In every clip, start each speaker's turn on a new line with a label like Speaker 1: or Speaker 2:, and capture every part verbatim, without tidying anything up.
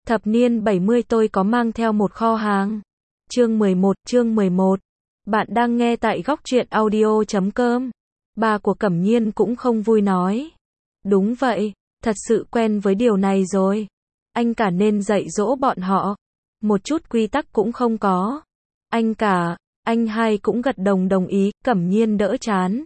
Speaker 1: Thập niên bảy mươi tôi có mang theo một kho hàng. Chương mười một, chương mười một. Bạn đang nghe tại góc truyện audio chấm com. Bà của Cẩm Nhiên cũng không vui nói. Đúng vậy, thật sự quen với điều này rồi. Anh cả nên dạy dỗ bọn họ. Một chút quy tắc cũng không có. Anh cả, anh hai cũng gật đồng đồng ý, Cẩm Nhiên đỡ chán.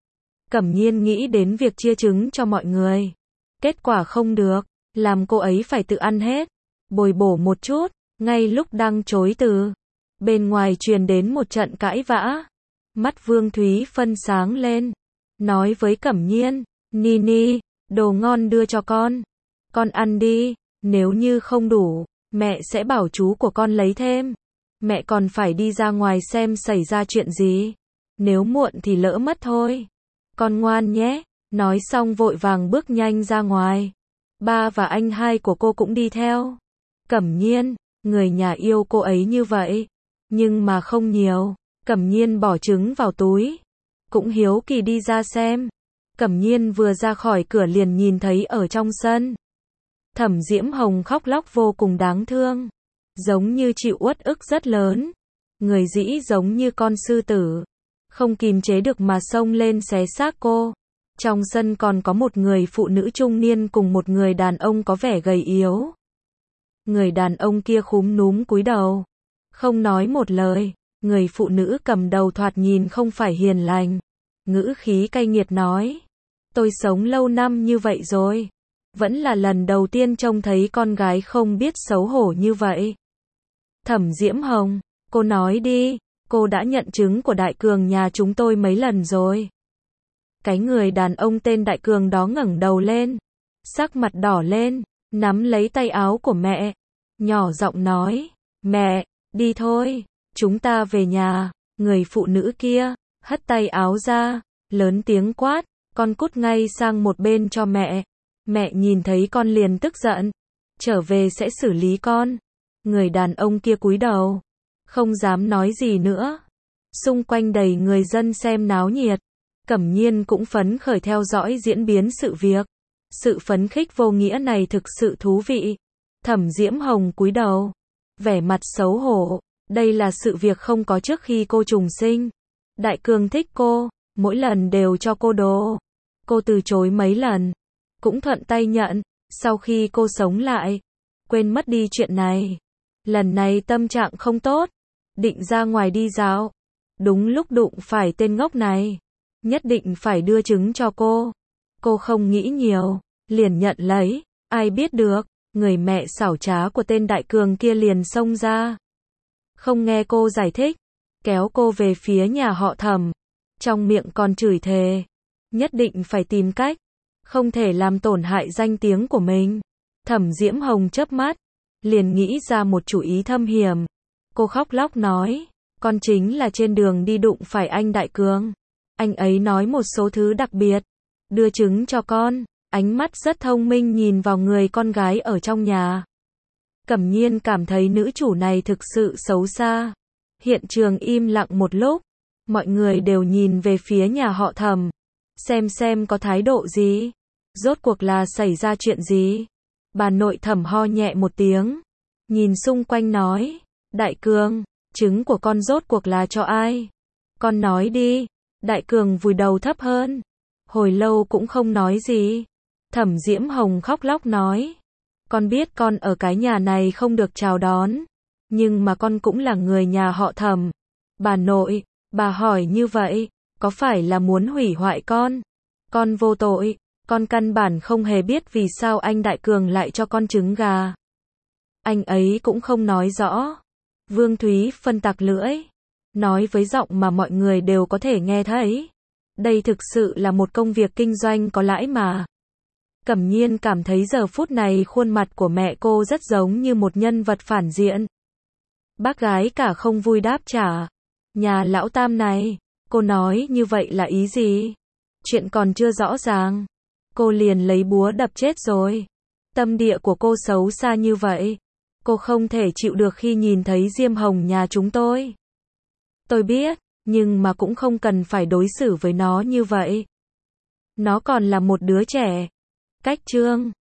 Speaker 1: Cẩm Nhiên nghĩ đến việc chia trứng cho mọi người. Kết quả không được, làm cô ấy phải tự ăn hết. Bồi bổ một chút, ngay lúc đang chối từ. Bên ngoài truyền đến một trận cãi vã. Mắt Vương Thúy phân sáng lên. Nói với Cẩm Nhiên, Nini, đồ ngon đưa cho con. Con ăn đi, nếu như không đủ, mẹ sẽ bảo chú của con lấy thêm. Mẹ còn phải đi ra ngoài xem xảy ra chuyện gì. Nếu muộn thì lỡ mất thôi. Con ngoan nhé. Nói xong vội vàng bước nhanh ra ngoài. Ba và anh hai của cô cũng đi theo. Cẩm Nhiên, người nhà yêu cô ấy như vậy. Nhưng mà không nhiều. Cẩm Nhiên bỏ trứng vào túi. Cũng hiếu kỳ đi ra xem. Cẩm Nhiên vừa ra khỏi cửa liền nhìn thấy ở trong sân. Thẩm Diễm Hồng khóc lóc vô cùng đáng thương. Giống như chịu uất ức rất lớn. Người dĩ giống như con sư tử. Không kìm chế được mà xông lên xé xác cô. Trong sân còn có một người phụ nữ trung niên cùng một người đàn ông có vẻ gầy yếu. Người đàn ông kia khúm núm cúi đầu. Không nói một lời. Người phụ nữ cầm đầu thoạt nhìn không phải hiền lành. Ngữ khí cay nghiệt nói. Tôi sống lâu năm như vậy rồi. Vẫn là lần đầu tiên trông thấy con gái không biết xấu hổ như vậy. Thẩm Diễm Hồng, cô nói đi, cô đã nhận trứng của Đại Cường nhà chúng tôi mấy lần rồi. Cái người đàn ông tên Đại Cường đó ngẩng đầu lên. Sắc mặt đỏ lên, nắm lấy tay áo của mẹ. Nhỏ giọng nói, mẹ, đi thôi, chúng ta về nhà. Người phụ nữ kia, hất tay áo ra, lớn tiếng quát, con cút ngay sang một bên cho mẹ. Mẹ nhìn thấy con liền tức giận. Trở về sẽ xử lý con. Người đàn ông kia cúi đầu. Không dám nói gì nữa. Xung quanh đầy người dân xem náo nhiệt. Cẩm Nhiên cũng phấn khởi theo dõi diễn biến sự việc. Sự phấn khích vô nghĩa này thực sự thú vị. Thẩm Diễm Hồng cúi đầu. Vẻ mặt xấu hổ. Đây là sự việc không có trước khi cô trùng sinh. Đại Cường thích cô. Mỗi lần đều cho cô đồ. Cô từ chối mấy lần. Cũng thuận tay nhận. Sau khi cô sống lại. Quên mất đi chuyện này. Lần này tâm trạng không tốt. Định ra ngoài đi dạo. Đúng lúc đụng phải tên ngốc này. Nhất định phải đưa trứng cho cô. Cô không nghĩ nhiều. Liền nhận lấy. Ai biết được. Người mẹ xảo trá của tên Đại Cường kia liền xông ra. Không nghe cô giải thích. Kéo cô về phía nhà họ Thẩm. Trong miệng còn chửi thề. Nhất định phải tìm cách. Không thể làm tổn hại danh tiếng của mình. Thẩm Diễm Hồng chớp mắt. Liền nghĩ ra một chủ ý thâm hiểm. Cô khóc lóc nói. Con chính là trên đường đi đụng phải anh Đại Cường. Anh ấy nói một số thứ đặc biệt. Đưa trứng cho con. Ánh mắt rất thông minh nhìn vào người con gái ở trong nhà. Cẩm Nhiên cảm thấy nữ chủ này thực sự xấu xa. Hiện trường im lặng một lúc. Mọi người đều nhìn về phía nhà họ Thẩm. Xem xem có thái độ gì. Rốt cuộc là xảy ra chuyện gì. Bà nội Thẩm ho nhẹ một tiếng. Nhìn xung quanh nói. Đại Cường, trứng của con rốt cuộc là cho ai? Con nói đi. Đại Cường vùi đầu thấp hơn. Hồi lâu cũng không nói gì. Thẩm Diễm Hồng khóc lóc nói. Con biết con ở cái nhà này không được chào đón. Nhưng mà con cũng là người nhà họ Thẩm. Bà nội, bà hỏi như vậy, có phải là muốn hủy hoại con? Con vô tội, con căn bản không hề biết vì sao anh Đại Cường lại cho con trứng gà. Anh ấy cũng không nói rõ. Vương Thúy phân tặc lưỡi. Nói với giọng mà mọi người đều có thể nghe thấy. Đây thực sự là một công việc kinh doanh có lãi mà. Cẩm Nhiên cảm thấy giờ phút này khuôn mặt của mẹ cô rất giống như một nhân vật phản diện. Bác gái cả không vui đáp trả. Nhà lão Tam này, cô nói như vậy là ý gì? Chuyện còn chưa rõ ràng. Cô liền lấy búa đập chết rồi. Tâm địa của cô xấu xa như vậy. Cô không thể chịu được khi nhìn thấy Diêm Hồng nhà chúng tôi. Tôi biết, nhưng mà cũng không cần phải đối xử với nó như vậy. Nó còn là một đứa trẻ. Cách chương